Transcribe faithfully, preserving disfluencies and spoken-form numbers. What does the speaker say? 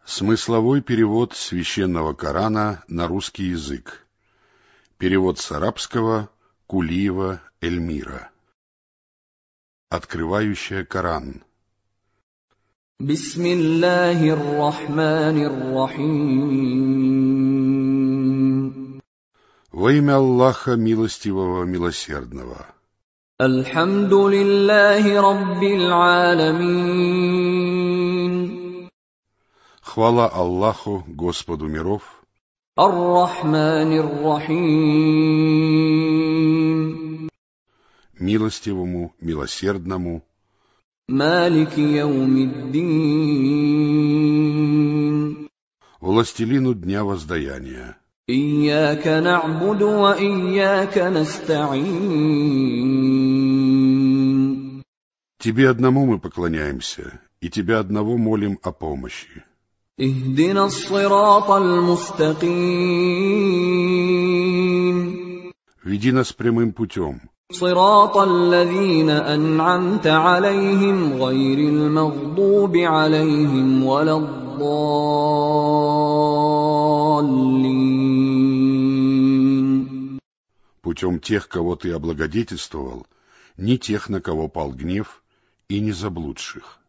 Смысловой перевод Священного Корана на русский язык. Перевод с арабского Кулиева Эльмира. Открывающая Коран. Бисмиллахир-рахманир-рахим. Во имя Аллаха Милостивого Милосердного. Альхамдулиллахи раббил аламин. Хвала Аллаху, Господу миров. Ар-Рахманир-Рахим. Милостивому, милосердному. Малики яумиддин. Властелину дня воздаяния. Ийяка на'буду ва ийяка наста'ин. Тебе одному мы поклоняемся, и Тебя одного молим о помощи. اهدنا الصراط المستقيم. Веди нас прямым путем. صراط الذين أنعمت عليهم غير المغضوب عليهم ولا الضالين. Путем тех, кого Ты облагодетельствовал, не тех, на кого пал гнев, и не заблудших.